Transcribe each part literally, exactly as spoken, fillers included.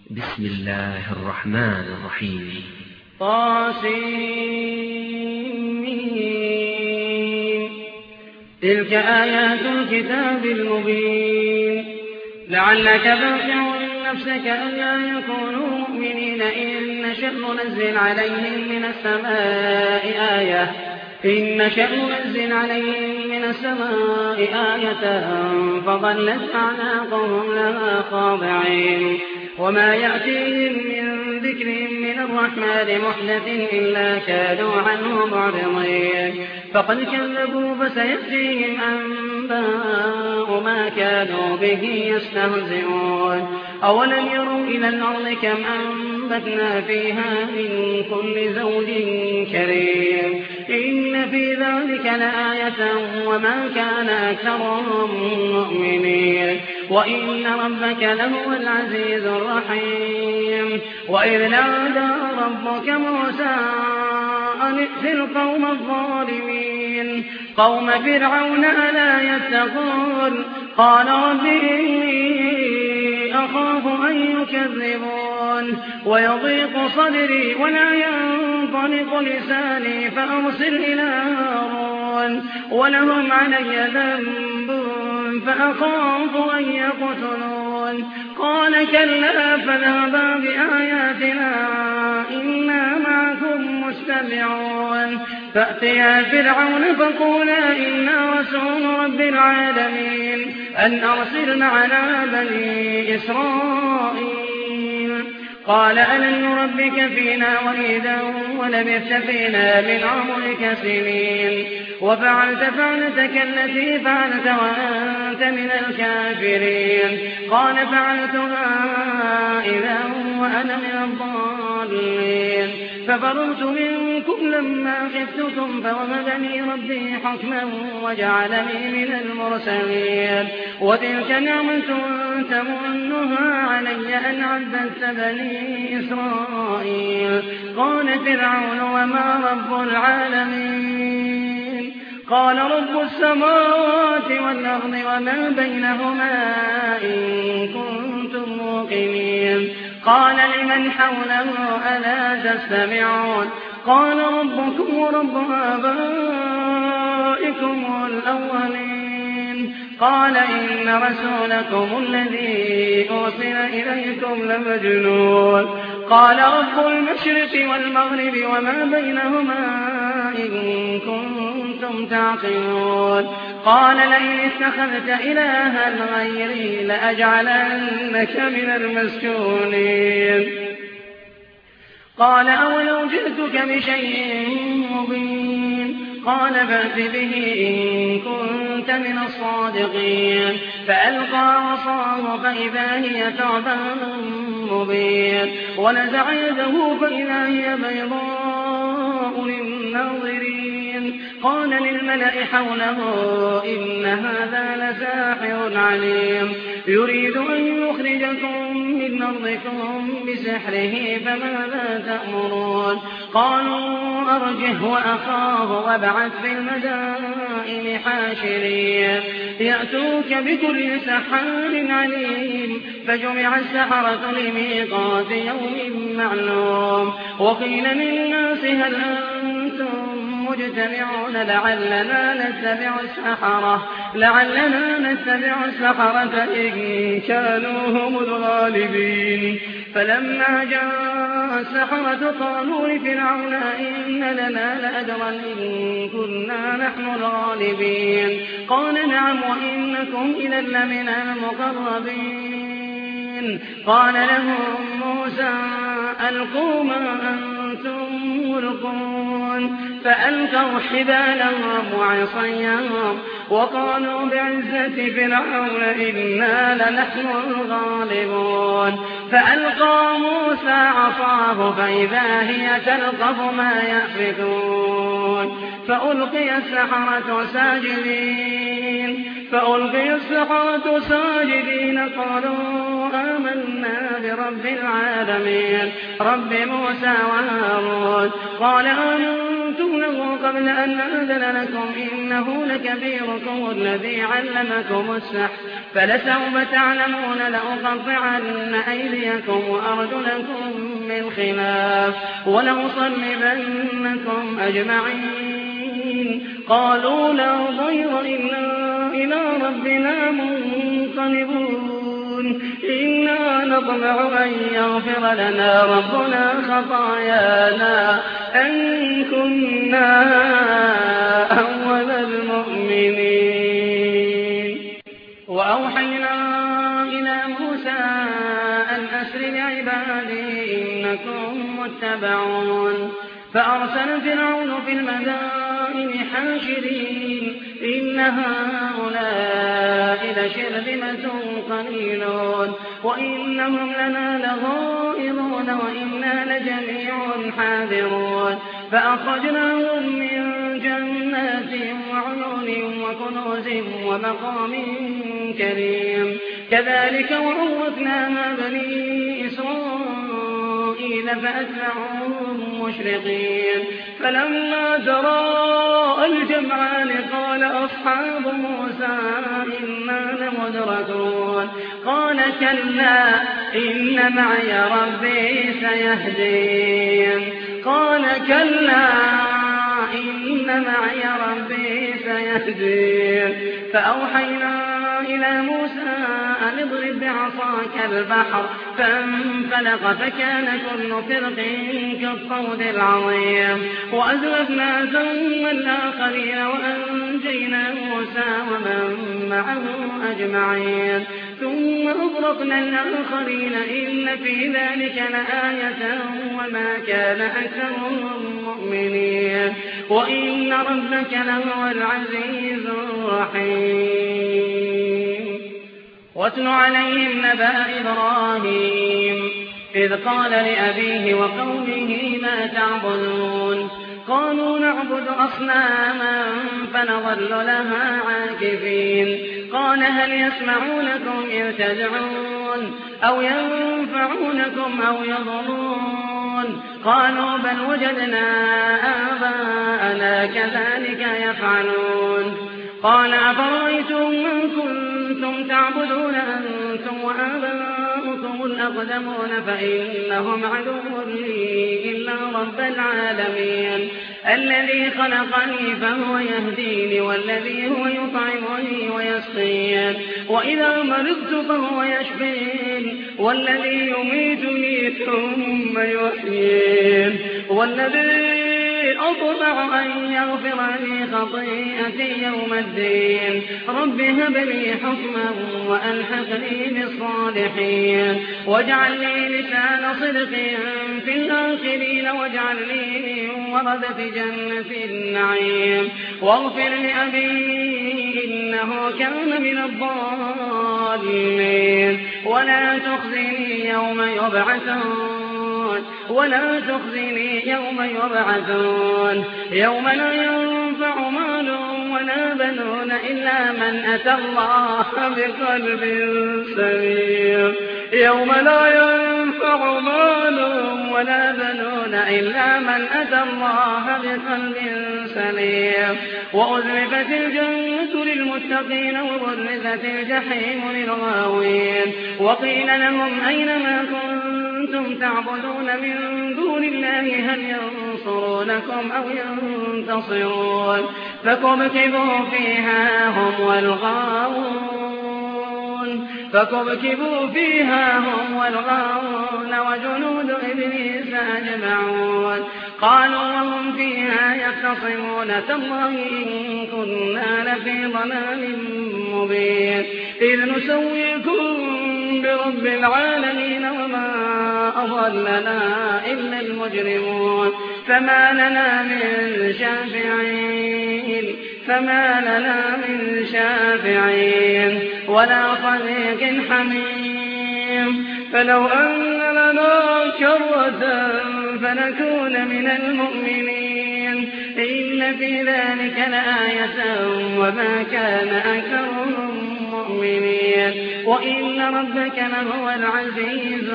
بسم الله الرحمن الرحيم. طاسمين. تلك آيات الكتاب المبين. لعلك باخع نفسك ألا يكونوا مؤمنين إن نشأ ننزل عليهم من السماء آية إن نشأ ننزل عليهم من السماء آية فظلت أعناقهم لها خاضعين وما يأتيهم من ذكر من الرحمن محدث إلا كانوا عنه معرضين فقد كذبوا فسيأتيهم أنباء ما كانوا به يستهزئون أولم يروا إلى الأرض كم أنبتنا فيها من كل زوج كريم إن في ذلك لآية وما كان أكثرهم مؤمنين وإن ربك لهو العزيز الرحيم وإذ نادى ربك موسى أن ائت القوم الظالمين قوم فرعون ألا يتقون قال رب إني أخاف أن يكذبون ويضيق صدري ولا ينطلق لساني فأرسل إلى هارون ولهم علي ذنب فأخاف أن يقتلون قال كلا فاذهبا بآياتنا إنا معكم مستمعون فأتيا فرعون فقولا إنا رسول رب العالمين أن أرسل معنا بني إسرائيل قال ألم نربك فينا وليدا ولبثت فينا من عمرك سنين وفعلت فعلتك التي فعلت وأنت من الكافرين قال فعلتها إذا وأنا من الضالين ففررت منكم لما خفتكم فوهبني ربي حكما وجعلني من المرسلين وتلك نعمة تمنها علي أن عبدت بني إسرائيل قال فرعون وما رب العالمين قال رب السماوات والأرض وما بينهما إن كنتم موقنين قال لمن حوله ألا تستمعون قال ربكم ورب آبائكم الأولين قال إن رسولكم الذي أرسل إليكم لمجنون قال رب المشرق والمغرب وما بينهما إن كنتم تعقلون قال لئن اتخذت إلها غيري لأجعلنك من المسجونين قال أولو جئتك بشيء مبين قال فأت به إن كنت من الصادقين فألقى عصاه فإذا هي ثعبان مبين ونزع يده فإذا هي بيضاء للناظرين قال للملأ حوله إن هذا لساحر عليم يريد أن يخرجكم من أرضكم بسحره فماذا تأمرون قالوا أرجه وأخاه وابعث في المدائن حاشرين يأتوك بكل سحار عليم فجمع السحرة لميقات يوم معلوم وقيل للناس هل أنتم مجتمعون لعلنا نتبع السحرة لعلنا نتبع السحرة إن كانوا هم الغالبين فلما جاء السحرة قالوا لفرعون إن لنا لأجرا إن كنا نحن الغالبين قال نعم وإنكم إذا لمن المقربين قال لهم موسى ألقوا ما أنتم ملقون فألقوا حبالهم وعصيهم وقالوا بعزة فرعون إنا لنحن الغالبون فألقى موسى عصاه فإذا هي تلقف ما يأفكون فألقي السحرة ساجدين فألقي السحرة ساجدين قالوا آمنا برب العالمين رب موسى وهارون قال آمنتم له قبل أن نأذن لكم إنه لكبيركم الذي علمكم السحر فلسوف تعلمون لأقطعن أيديكم وأرجلكم من خلاف ولأصلبنكم أجمعين. قالوا لا ضير إلا إلى ربنا منقلبون إنا نطمع أن يغفر لنا ربنا خطايانا أن كنا أول المؤمنين. وأوحينا إلى موسى أن أسر بعبادي إنكم متبعون فأرسل فرعون في المدائن حاشرين إن هؤلاء لشرذمة قليلون وإنهم لنا لغائظون وإنا لجميع حاذرون فأخرجناهم من جنات وعيون وكنوز ومقام كريم كذلك وأورثناها بني إسرائيل فأتبعوهم مشرقين فلما تراءى الجمعان قال أصحاب موسى إنا لمدركون قال كلا إن معي ربي سيهدين قال كلا إن معي ربي سيهدين فأوحينا إلى موسى أن اضرب بعصاك البحر فانفلق فكان كل فرق كالطود العظيم وأزلفنا ثم الآخرين وأنجينا موسى ومن معه أجمعين ثم أغرقنا الآخرين إن في ذلك لآية وما كان أكثرهم مؤمنين وإن ربك لهو العزيز الرحيم. واتل عليهم نبأ إبراهيم إذ قال لأبيه وقومه ما تعبدون قالوا نعبد أصناما فنظل لها عاكفين قال هل يسمعونكم إذ تدعون أو ينفعونكم أو يضرون قالوا بل وجدنا آباءنا كذلك يفعلون قال أفرأيتم من كنتم تعبدون أنتم وآباؤكم الأقدمون فإنهم عدو لي إلا رب العالمين الذي خلقني فهو يهديني والذي هو يطعمني ويسقين وإذا مرضت فهو يشفين والذي يميتني ثم يحيين والذي أطمع أن يغفر لي خطيئتي يوم الدين رب هب لي حكما وألحقني بالصالحين واجعل لي لسان صدق في الآخرين واجعل لي من ورثة جنة النعيم واغفر لأبي إنه كان من الضالين ولا تخزني يوم يبعثون ولا تخزني يوم يبعثون يوم لا ينفع مال ولا بنون إلا من أتى الله بقلب سليم يوم لا ينفع مال ولا بنون إلا من أتى الله بقلب سليم وأزلفت الجنة للمتقين وبرزت الجحيم للغاوين وقيل لهم أين ما كنتم تعبدون من دون الله هل ينصرونكم أو ينتصرون فكبكبوا فيها هم والغاوون فكبكبوا فيها هم والغاوون وجنود إبليس أجمعون قالوا وهم فيها يختصمون تالله إن كنا لفي ضلال مبين إذ نسويكم برب العالمين وما أضلنا إلا المجرمون فما لنا من شافعين فما لنا من شافعين ولا صديق حميم فلو أن لنا كرة فنكون من المؤمنين إن في ذلك لآية وما كان أكثرهم مؤمنين وإن ربك لهو العزيز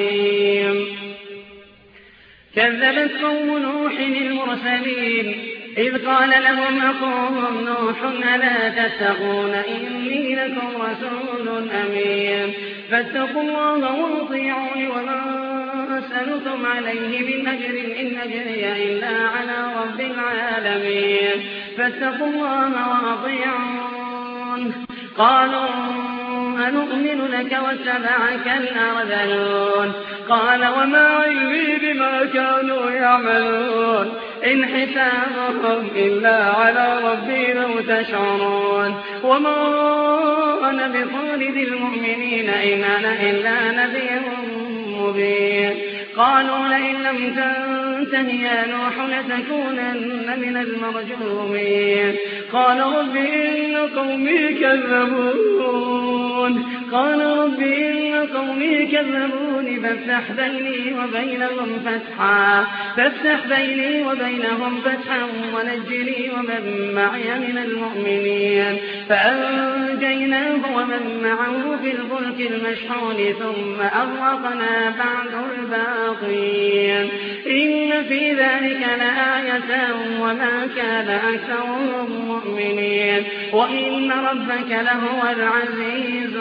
الرحيم. كذبت قوم نوح المرسلين إذ قال لهم أخوهم نوح ألا تتقون إني لكم رسول أمين فاتقوا الله وأطيعون وما أسألكم عليه من أجر إن أجري إلا على رب العالمين فاتقوا الله وأطيعون قالوا أنؤمن لك واتبعك الأرذلون قال وما علمي بما كانوا يعملون إن حسابهم إلا على ربي لو تشعرون وما أنا بطارد المؤمنين إن أنا إلا نذير مبين قالوا لئن لم تنته يا نوح لتكونن من المرجومين قال رب إن قومي كذبون قال رب إن قومي كذبون فافتح بيني وبينهم فتحا فافتح بيني وبينهم فتحا ونجني ومن معي من المؤمنين فأنجيناه ومن معه في الفلك المشحون ثم أغرقنا بعد الباقين إن في ذلك لآية وما كان أكثرهم مؤمنين وإن ربك لهو العزيز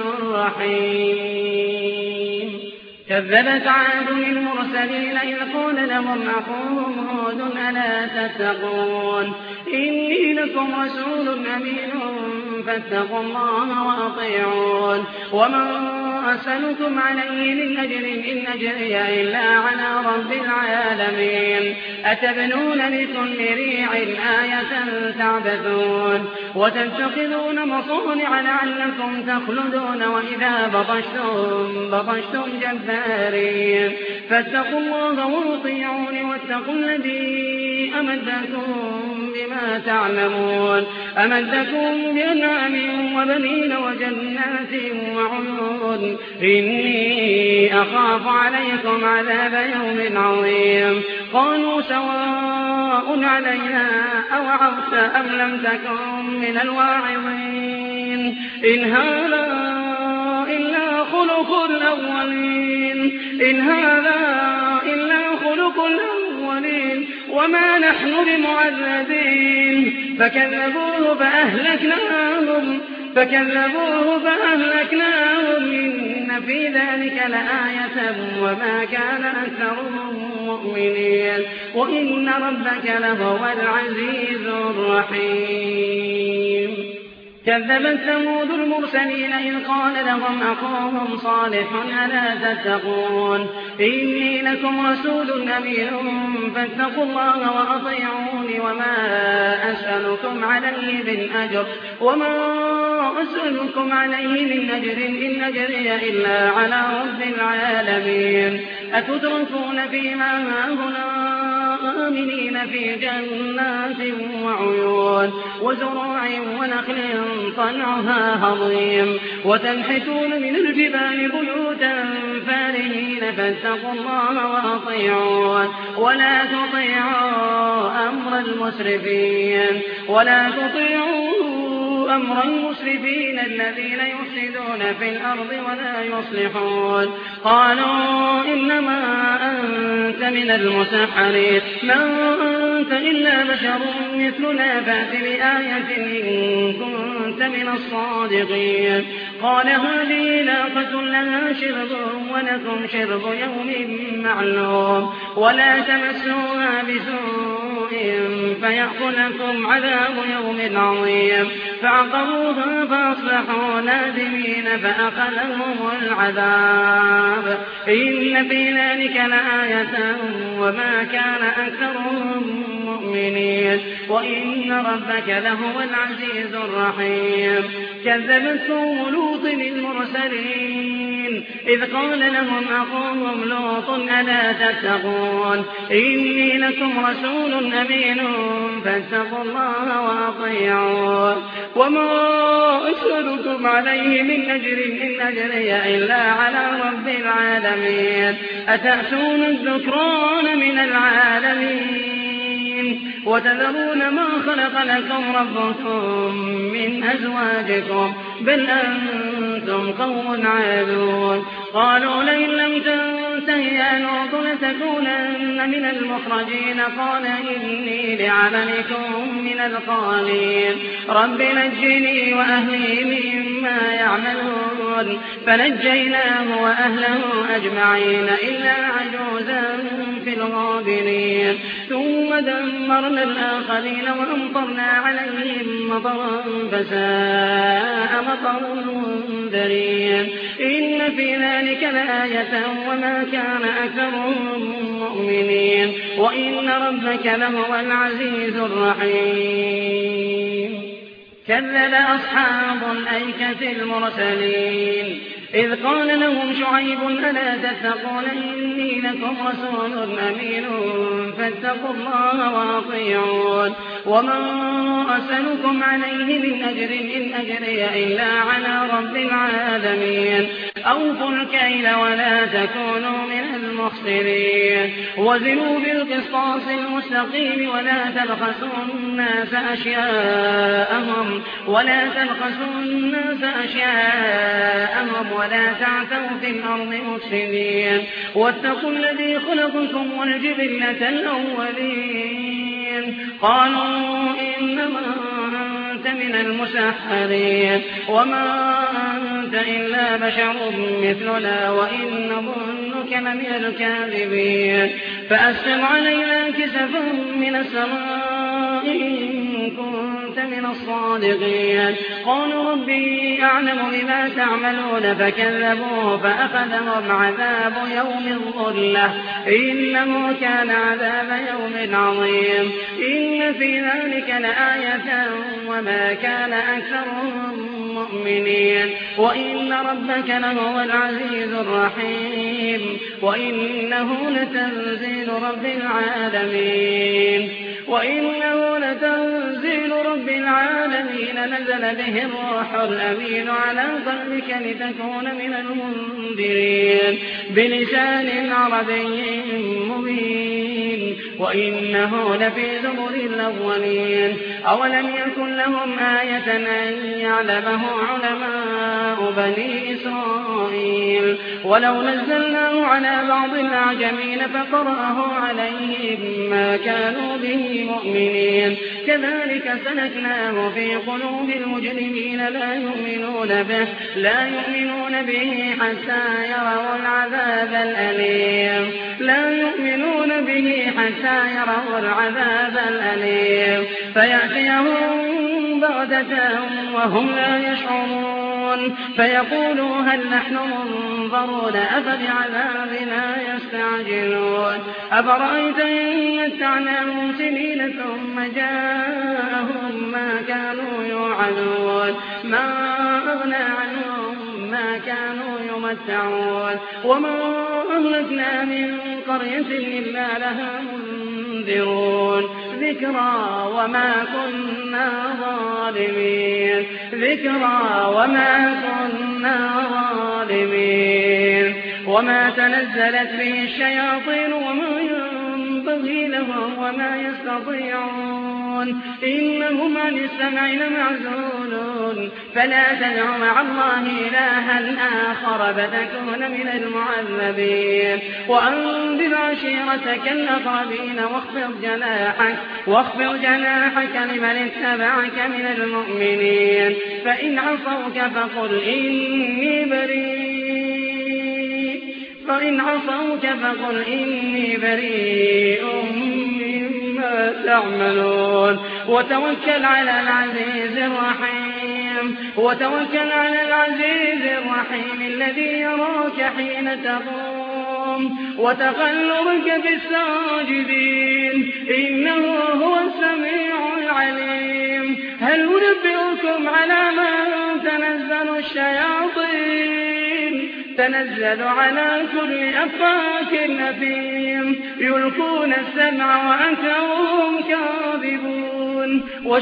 الرحيم كذبت عاد المرسلين إذ قال لهم أخوهم هود ألا تتقون إني لكم رسول أمين فاتقوا الله وأطيعون وما أسألكم عليه من أجر إن أجري إلا على رب العالمين أتبنون لكل ريع آية تعبثون وتتخذون مصانع لعلكم تخلدون وإذا بطشتم بطشتم جبارين فاتقوا الله وأطيعون واتقوا الذي أمدكم بما تعلمون أمدكم بأنعام وبنين وجنات وعيون إني أخاف عليكم عذاب يوم عظيم قالوا سواء علينا أوعظت أم لم تكن من الواعظين إن هذا إلا خلق الأولين إن هذا إلا خلق الأولين وما نحن بمعذبين فكذبوه فأهلكناهم فكذبوه فأهلكناهم إن في ذلك لآية وما كان أكثرهم مؤمنين وإن ربك لهو العزيز الرحيم كذبت ثمود المرسلين إذ قال لهم أخوهم صالح ألا تتقون إني لكم رسول أمين فاتقوا الله وأطيعون وما أسألكم عليه من أجر وما أسألكم عليه من أجر إن أجري إلا على رب العالمين أتتركون فيما هاهنا آمنين في جنات وعيون وزروع ونخل طلعها هضيم وتنحتون من الجبال بيوتا فارهين فاتقوا الله وأطيعون ولا تطيعوا أمر المسرفين ولا تطيعوا أمر المسرفين الذين يفسدون في الأرض ولا يصلحون قالوا إنما أنت من المسحرين ما أنت إلا بشر مثلنا فأت بآية إن كنت من الصادقين قال هذه ناقة لها شرب ولكم شرب يوم معلوم ولا تمسوها بسوء فيأخذكم عذاب يوم عظيم فعقروها فأصبحوا نادمين فأخذهم العذاب إن في ذلك لآية وما كان أكثرهم مؤمنين وإن ربك لهو العزيز الرحيم كذبت قوم لوط المرسلين إذ قال لهم أخوهم لوط ألا تتقون إني لكم رسول أمين فاتقوا الله وأطيعون وما أسألكم عليه من أجر إن أجري إلا على رب العالمين أتأتون الذكران من العالمين وتذرون ما خلق لكم ربكم من أزواجكم بل أنتم قوم عادون قالوا لئن لم تنته يا يا لوط لتكونن من المخرجين قال إني لعملكم من القالين رب نجني وأهلي مما يعملون فنجيناه وأهله أجمعين إلا عجوزا في الغابرين ثم دمرنا الآخرين وأمطرنا عليهم مطرا فساء مطر المنذرين إن في ذلك لآية وما كان أكثرهم مؤمنين وإن ربك لهو العزيز الرحيم كذب أصحاب الأيكة المرسلين إذ قال لهم شعيب ألا تتقون إني لكم رسول أمين فاتقوا الله وأطيعون وما أسألكم عليه من أجر إن أجري إلا على رب العالمين أوفوا الكيل ولا تكونوا من المخسرين وزنوا بالقسطاس المستقيم ولا تبخسوا الناس أشياءهم ولا تبخسوا الناس أشياءهم ولا تعثوا في الأرض مفسدين واتقوا الذي خلقكم والجبلة الأولين قالوا إنما أنت من المسحرين وما أنت إلا بشر مثلنا وإن نظنك لمن الكاذبين فأسقط علينا كسفا من السماء إن كنت من الصادقين قالوا ربي أعلم بما تعملون فكذبوه فأخذهم عذاب يوم الظلة إنه كان عذاب يوم عظيم إن في ذلك لآية وما كان أكثرهم مؤمنين وإن ربك لهو العزيز الرحيم وإنه لتنزيل رب العالمين وإنه لتنزيل رب العالمين نزل به الروح الأمين على قلبك لتكون من المنذرين بلسان عربي مبين وإنه لفي زبر الأولين أولم يكن لهم آية أن يعلمه علماء بني إسرائيل ولو نزلناه على بعض الأعجمين فقرأه عليهم ما كانوا به مؤمنين كذلك سلكناه في قلوب المجرمين لا يؤمنون به لا يؤمنون به حتى يروا العذاب الأليم لا يؤمنون به حتى يروا العذاب الأليم فيأتيهم بغتة وهم لا يشعرون فيقولوا هل نحن منظرون أفبعذابنا يستعجلون أفرأيت إن متعناهم سنين ثم جاءهم ما كانوا يوعدون ما أغنى عنهم ما كانوا يمتعون وما أهلكنا من قرية إلا لها منذرون ذكرى وما كنا ظالمين ذكرى وما كنا ظالمين وما تنزلت به الشياطين وما ينبغي لهم وما يستطيعون إنهم عن السمع لمعزولون فلا تدع مع الله إلها آخر فتكون من المعذبين وأنذر عشيرتك الأقربين واخفض جناحك واخفض جناحك لمن اتبعك من المؤمنين فإن عصوك فقل إني بريء فإن عصوك فقل إني بريء مما تعملون وتوكل على العزيز الرحيم وتوكل على العزيز الرحيم الذي يراك حين تقوم وتقلبك في الساجدين إنه هو السميع العليم هل أنبئكم على من تنزل الشياطين تنزل على كل أفاك أثيم يلقون السمع وأكثرهم كاذبون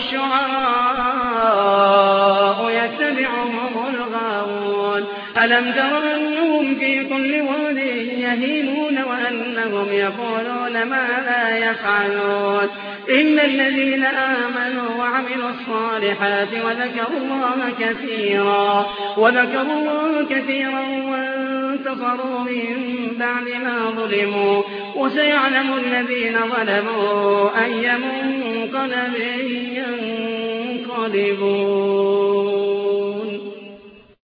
والشعراء يتبعهم الغاوون ألم تر أنهم في كل واد يهيمون وأنهم يقولون ما لا يفعلون إن الذين آمنوا وعملوا الصالحات وذكروا الله كثيرا وذكروا الله كثيرا انتصروا من بعد ما ظلموا وسيعلم الذين ظلموا أي منقلب ينقلبون.